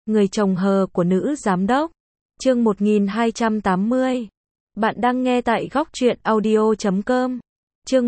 Người chồng hờ của nữ giám đốc. Chương 1280. Bạn đang nghe tại góc truyện audio.com. Chương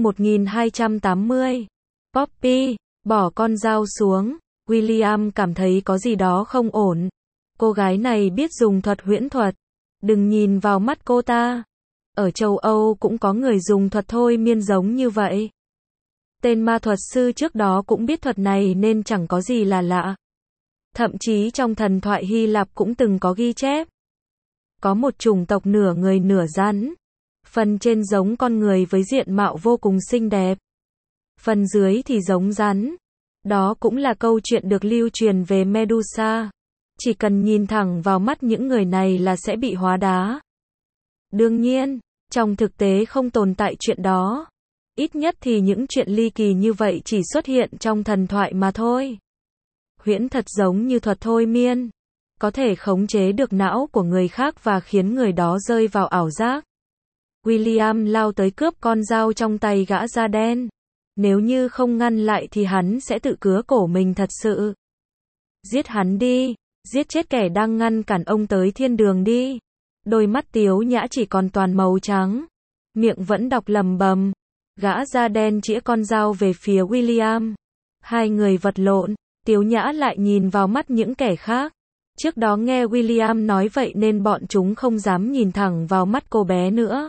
1280. Poppy, bỏ con dao xuống. William cảm thấy có gì đó không ổn. Cô gái này biết dùng thuật huyễn thuật. Đừng nhìn vào mắt cô ta. Ở châu Âu cũng có người dùng thuật thôi miên giống như vậy. Tên ma thuật sư trước đó cũng biết thuật này nên chẳng có gì là lạ. Thậm chí trong thần thoại Hy Lạp cũng từng có ghi chép. Có một chủng tộc nửa người nửa rắn. Phần trên giống con người với diện mạo vô cùng xinh đẹp. Phần dưới thì giống rắn. Đó cũng là câu chuyện được lưu truyền về Medusa. Chỉ cần nhìn thẳng vào mắt những người này là sẽ bị hóa đá. Đương nhiên, trong thực tế không tồn tại chuyện đó. Ít nhất thì những chuyện ly kỳ như vậy chỉ xuất hiện trong thần thoại mà thôi. Huyễn thật giống như thuật thôi miên. Có thể khống chế được não của người khác và khiến người đó rơi vào ảo giác. William lao tới cướp con dao trong tay gã da đen. Nếu như không ngăn lại thì hắn sẽ tự cứa cổ mình thật sự. Giết hắn đi, giết chết kẻ đang ngăn cản ông tới thiên đường đi. Đôi mắt Tiếu Nhã chỉ còn toàn màu trắng. Miệng vẫn đọc lầm bầm. Gã da đen chĩa con dao về phía William. Hai người vật lộn, Tiếu Nhã lại nhìn vào mắt những kẻ khác. Trước đó nghe William nói vậy nên bọn chúng không dám nhìn thẳng vào mắt cô bé nữa.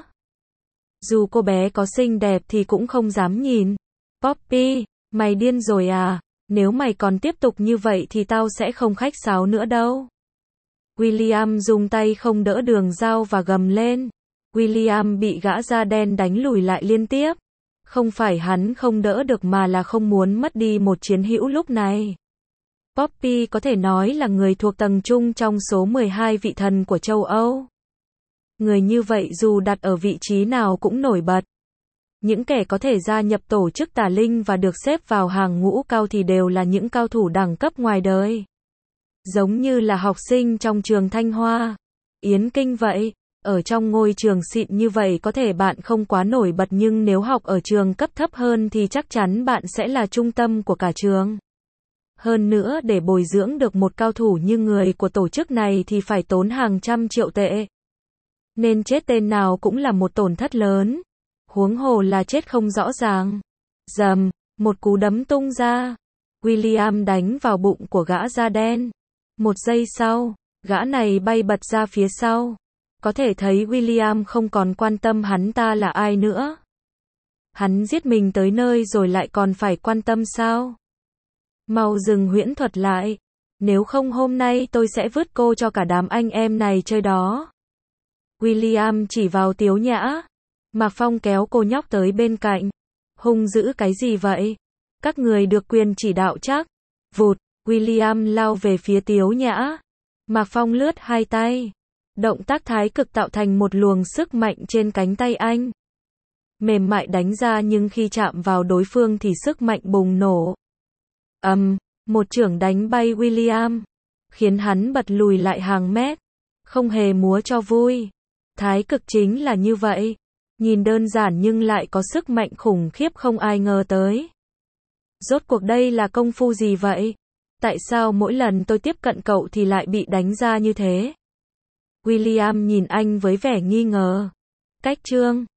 Dù cô bé có xinh đẹp thì cũng không dám nhìn. Poppy, mày điên rồi à? Nếu mày còn tiếp tục như vậy thì tao sẽ không khách sáo nữa đâu. William dùng tay không đỡ đường dao và gầm lên. William bị gã da đen đánh lùi lại liên tiếp. Không phải hắn không đỡ được mà là không muốn mất đi một chiến hữu lúc này. Poppy có thể nói là người thuộc tầng trung trong số 12 vị thần của châu Âu. Người như vậy dù đặt ở vị trí nào cũng nổi bật. Những kẻ có thể gia nhập tổ chức tà linh và được xếp vào hàng ngũ cao thì đều là những cao thủ đẳng cấp ngoài đời. Giống như là học sinh trong trường Thanh Hoa, Yến Kinh vậy. Ở trong ngôi trường xịn như vậy có thể bạn không quá nổi bật nhưng nếu học ở trường cấp thấp hơn thì chắc chắn bạn sẽ là trung tâm của cả trường. Hơn nữa để bồi dưỡng được một cao thủ như người của tổ chức này thì phải tốn hàng trăm triệu tệ. Nên chết tên nào cũng là một tổn thất lớn. Huống hồ là chết không rõ ràng. Dầm, một cú đấm tung ra. William đánh vào bụng của gã da đen. Một giây sau, gã này bay bật ra phía sau. Có thể thấy William không còn quan tâm hắn ta là ai nữa. Hắn giết mình tới nơi rồi lại còn phải quan tâm sao? Mau dừng huyễn thuật lại. Nếu không hôm nay tôi sẽ vứt cô cho cả đám anh em này chơi đó. William chỉ vào Tiếu Nhã. Mạc Phong kéo cô nhóc tới bên cạnh. Hung dữ cái gì vậy? Các người được quyền chỉ đạo chắc. Vụt, William lao về phía Tiếu Nhã. Mạc Phong lướt hai tay. Động tác thái cực tạo thành một luồng sức mạnh trên cánh tay anh. Mềm mại đánh ra nhưng khi chạm vào đối phương thì sức mạnh bùng nổ. Một chưởng đánh bay William. Khiến hắn bật lùi lại hàng mét. Không hề múa cho vui. Thái cực chính là như vậy. Nhìn đơn giản nhưng lại có sức mạnh khủng khiếp không ai ngờ tới. Rốt cuộc đây là công phu gì vậy? Tại sao mỗi lần tôi tiếp cận cậu thì lại bị đánh ra như thế? William nhìn anh với vẻ nghi ngờ. Cách chương